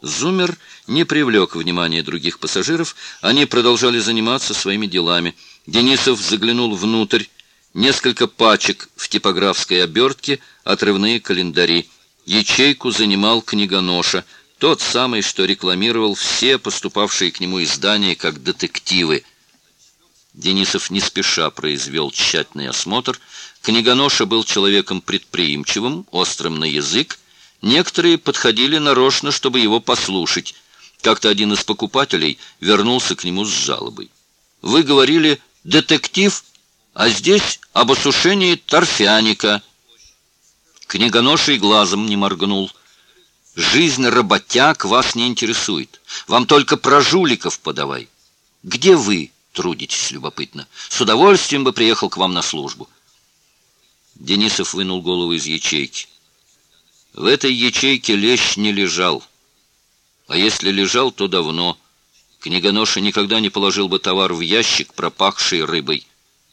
Зумер не привлек внимания других пассажиров, они продолжали заниматься своими делами. Денисов заглянул внутрь. Несколько пачек в типографской обертке, отрывные календари. Ячейку занимал книгоноша, тот самый, что рекламировал все поступавшие к нему издания как детективы. Денисов не спеша произвел тщательный осмотр. Книгоноша был человеком предприимчивым, острым на язык. Некоторые подходили нарочно, чтобы его послушать. Как-то один из покупателей вернулся к нему с жалобой. «Вы говорили, детектив, а здесь об осушении торфяника». Книгоноша и глазом не моргнул. «Жизнь работяг вас не интересует. Вам только про жуликов подавай. Где вы трудитесь, любопытно? С удовольствием бы приехал к вам на службу». Денисов вынул голову из ячейки. В этой ячейке лещ не лежал. А если лежал, то давно. Книгоноша никогда не положил бы товар в ящик, пропахший рыбой.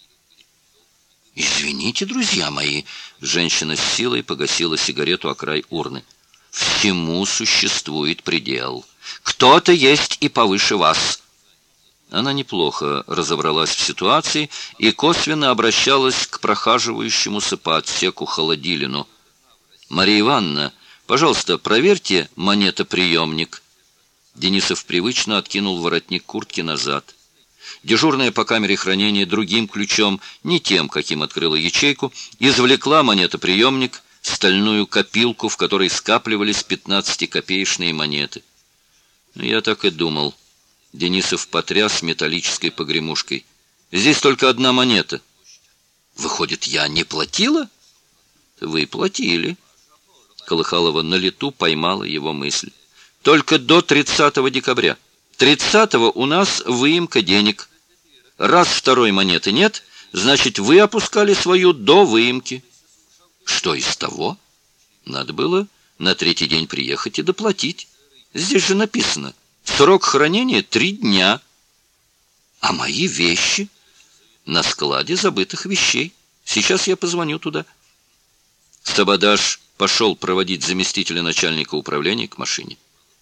«Извините, друзья мои», — женщина с силой погасила сигарету о край урны. «Всему существует предел. Кто-то есть и повыше вас». Она неплохо разобралась в ситуации и косвенно обращалась к прохаживающемуся по отсеку Холодилину. «Мария Ивановна, пожалуйста, проверьте монетоприемник». Денисов привычно откинул воротник куртки назад. Дежурная по камере хранения другим ключом, не тем, каким открыла ячейку, извлекла монетоприемник, стальную копилку, в которой скапливались 15-копеечные монеты. «Я так и думал». Денисов потряс металлической погремушкой. «Здесь только одна монета». «Выходит, я не платила?» «Вы платили». Колыхалова на лету поймала его мысль. «Только до 30 декабря. 30-го у нас выемка денег. Раз второй монеты нет, значит, вы опускали свою до выемки». «Что из того?» «Надо было на третий день приехать и доплатить. Здесь же написано, срок хранения 3 дня. А мои вещи?» «На складе забытых вещей. Сейчас я позвоню туда». Сабадаш пошел проводить заместителя начальника управления к машине.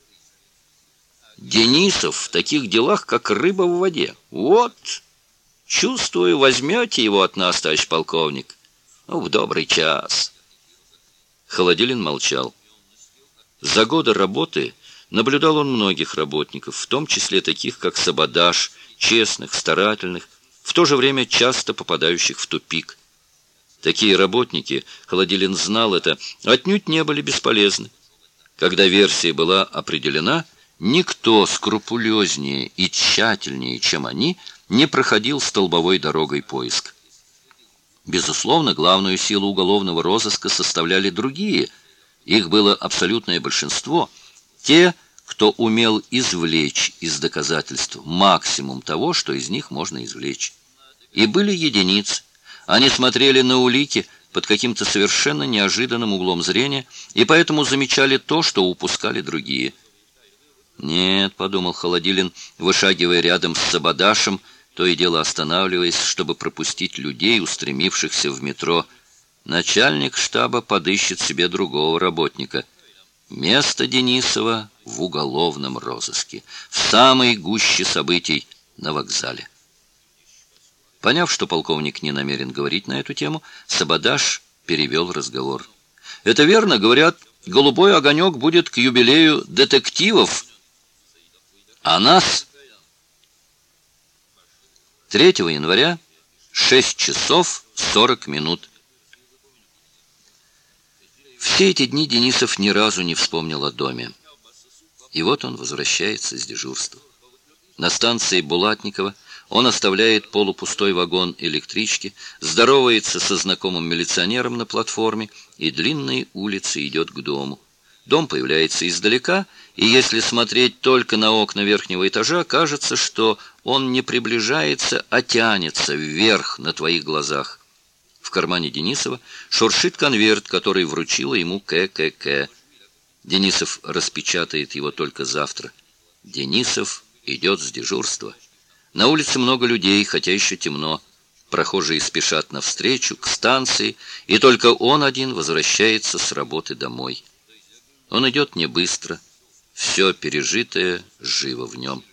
«Денисов в таких делах, как рыба в воде. Вот, чувствую, возьмете его от нас, товарищ полковник. Ну, в добрый час». Холодилин молчал. За годы работы наблюдал он многих работников, в том числе таких, как Сабадаш, честных, старательных, в то же время часто попадающих в тупик. Такие работники, Холодилин знал это, отнюдь не были бесполезны. Когда версия была определена, никто скрупулезнее и тщательнее, чем они, не проходил столбовой дорогой поиск. Безусловно, главную силу уголовного розыска составляли другие. Их было абсолютное большинство. Те, кто умел извлечь из доказательств максимум того, что из них можно извлечь. И были единицы. Они смотрели на улики под каким-то совершенно неожиданным углом зрения и поэтому замечали то, что упускали другие. «Нет», — подумал Холодилин, вышагивая рядом с Сабадашем, то и дело останавливаясь, чтобы пропустить людей, устремившихся в метро. «Начальник штаба подыщет себе другого работника. Место Денисова в уголовном розыске, в самой гуще событий на вокзале». Поняв, что полковник не намерен говорить на эту тему, Сабадаш перевел разговор. «Это верно, говорят, голубой огонек будет к юбилею детективов. А нас 3 января, 6 часов 40 минут. Все эти дни Денисов ни разу не вспомнил о доме. И вот он возвращается с дежурства. На станции Булатникова он оставляет полупустой вагон электрички, здоровается со знакомым милиционером на платформе и длинной улицей идет к дому. Дом появляется издалека, и если смотреть только на окна верхнего этажа, кажется, что он не приближается, а тянется вверх на твоих глазах. В кармане Денисова шуршит конверт, который вручила ему ККК. Денисов распечатает его только завтра. Денисов идет с дежурства. На улице много людей, хотя еще темно. Прохожие спешат навстречу, к станции, и только он один возвращается с работы домой. Он идет не быстро. Все пережитое живо в нем.